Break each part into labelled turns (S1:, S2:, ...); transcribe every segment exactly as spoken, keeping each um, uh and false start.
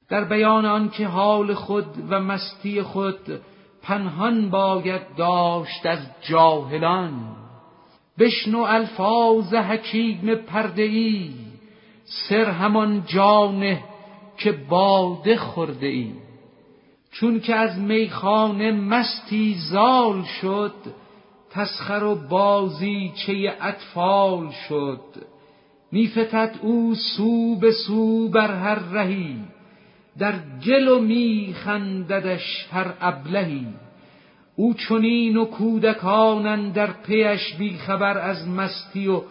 S1: در بیان آن که حال خود و مستی خود پنهان باید داشت از جاهلان. بشنو الفاظ حکیم پرده‌ای، سر همان جانه که باده خورده ای. چون که از میخانه مستی زال شد، تسخر و بازی چه اطفال شد. میفتد او سو به سو بر هر رهی، در گل و میخنددش هر ابلهی. او چنین و کودکانن در پیش، بی خبر از مستی و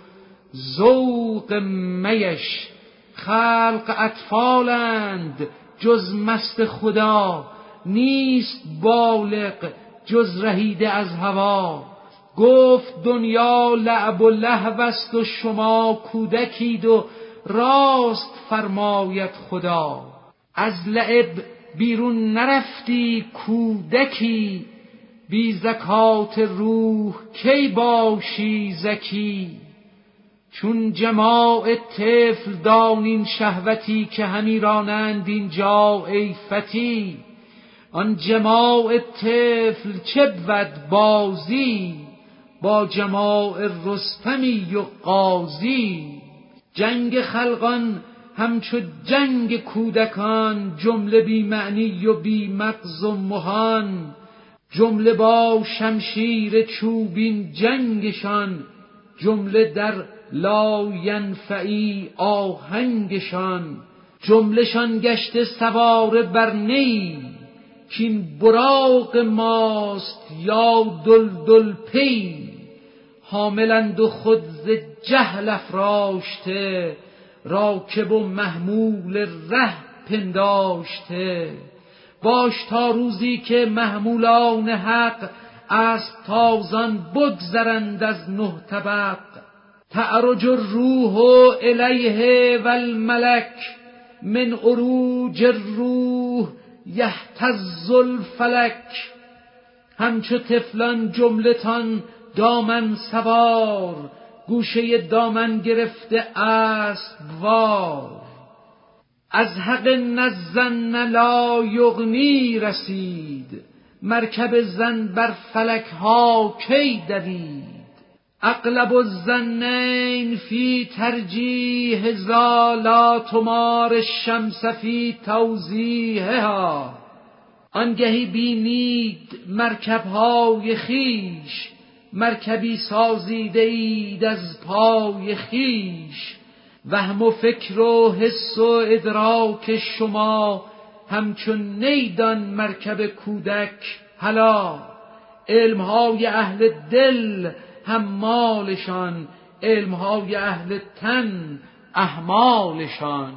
S1: ذوق میش. خلق اطفالند جز مست خدا، نیست بالغ جز رهیده از هوا. گفت دنیا لعب و لهو است و شما کودکید و راست فرماید خدا. از لعب بیرون نرفتی کودکی، بی زکات روح کی باشی زکی. چون جماع طفل دانین شهوتی، که همی رانند اینجا ای فتی. آن جماع طفل چه بود بازی، با جماع رستمی و غازی. جنگ خلقان همچو جنگ کودکان، جمله بی معنی و بی مغز و مهان. جمله با شمشیر چوبین جنگشان، جمله در لاینفعی آهنگشان. جملهشان گشته سواره بر نی، کین براق ماست یا دلدل پی. حاملند و خود ز جهل افراشته، راکب و محمول ره پنداشته. باش تا روزی که محمولان حق، اسب تازان بگذرند از نه طبق. تعرج الروح الیه و الملک، من عروج الروح یهتز الفلک. همچو طفلان جملتان دامن سوار، گوشه دامن گرفته اسب وار. از حق نظن لا یغنی رسید، مرکب زن بر فلک ها کی دوید. اغلب الظنین فی ترجیح ذا، لا تمار الشمس فی توضیحها. آنگهی بینید مرکبهای خیش، مرکبی سازیده اید از پای خیش. وهم و فکر و حس و ادراک شما، همچون نیدان مرکب کودک هلا. علمهای اهل دل حمالشان، علمهای اهل تن احمالشان.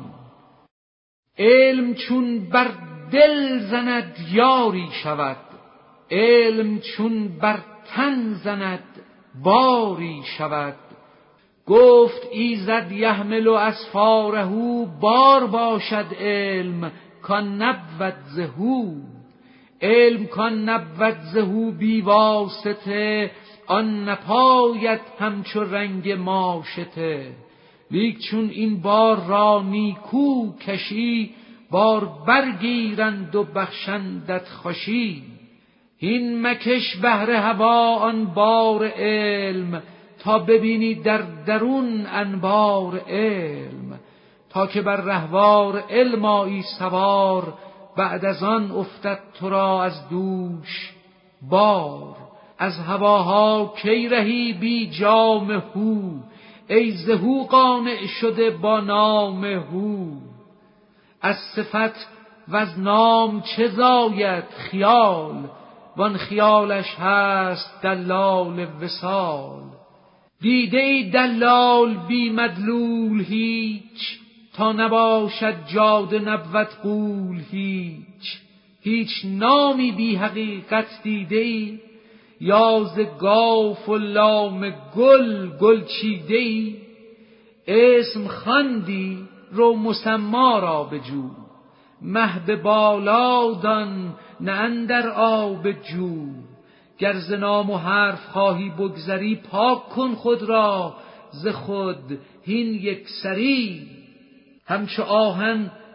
S1: علم چون بر دل زند یاری شود، علم چون بر تن زند باری شود. گفت ایزد یحمل اسفاره، بار باشد علم کان نبود زهو. علم کان نبود زهو بی واسطه، آن نپاید همچو رنگ ماشته. لیک چون این بار را نیکو کشی، بار برگیرند و بخشندت خوشی. این مکش بهر هوا آن بار علم، تا ببینی در درون انبار علم. تا که بر رهوار علم آیی سوار، بعد از آن افتد تو را از دوش بار. از هواها کی رهی بی جام هو، ای زهو قانع شده با نام هو. از صفت و از نام چه زاید خیال، وان خیالش هست دلال وصال. دیده ای دلال بی مدلول هیچ، تا نباشد جاده نبود غول هیچ. هیچ نامی بی حقیقت دیده ای، یا ز گاف و لام گل گل چیده ای. اسم خواندی رو مسما را بجو، مه به بالا دان نه اندر آب جو. گر ز نام و حرف خواهی بگذری، پاک کن خود را ز خود هین یک سری. همچو آهن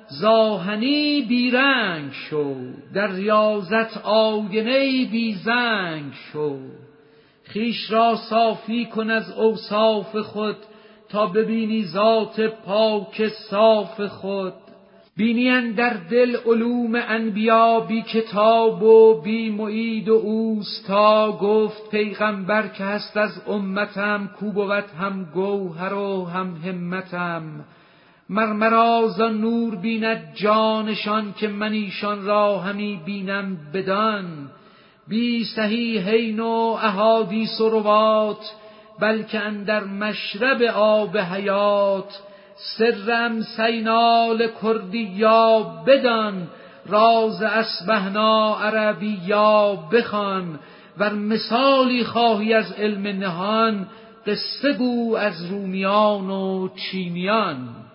S1: زاهنی بیرنگ شو، در ریاضت آینه بی زنگ شو. خویش را صافی کن از اوصاف خود، تا ببینی ذات پاک صاف خود. بینی اندر دل علوم انبیا بی کتاب و بی معید و اوستا. گفت پیغمبر که هست از امتم، کو بود هم گوهر و هم همتم. مر مرا زان نور بیند جانشان، که من ایشان را همی بینم بدان. بی صحیحین و احادیث و روات، بلکه اندر مشرب آب حیات. سرم سینال کردیا بدان، راز اسبحنا عربیا بخوان. ور مثالی خواهی از علم نهان، قصه گو از رومیان و چینیان.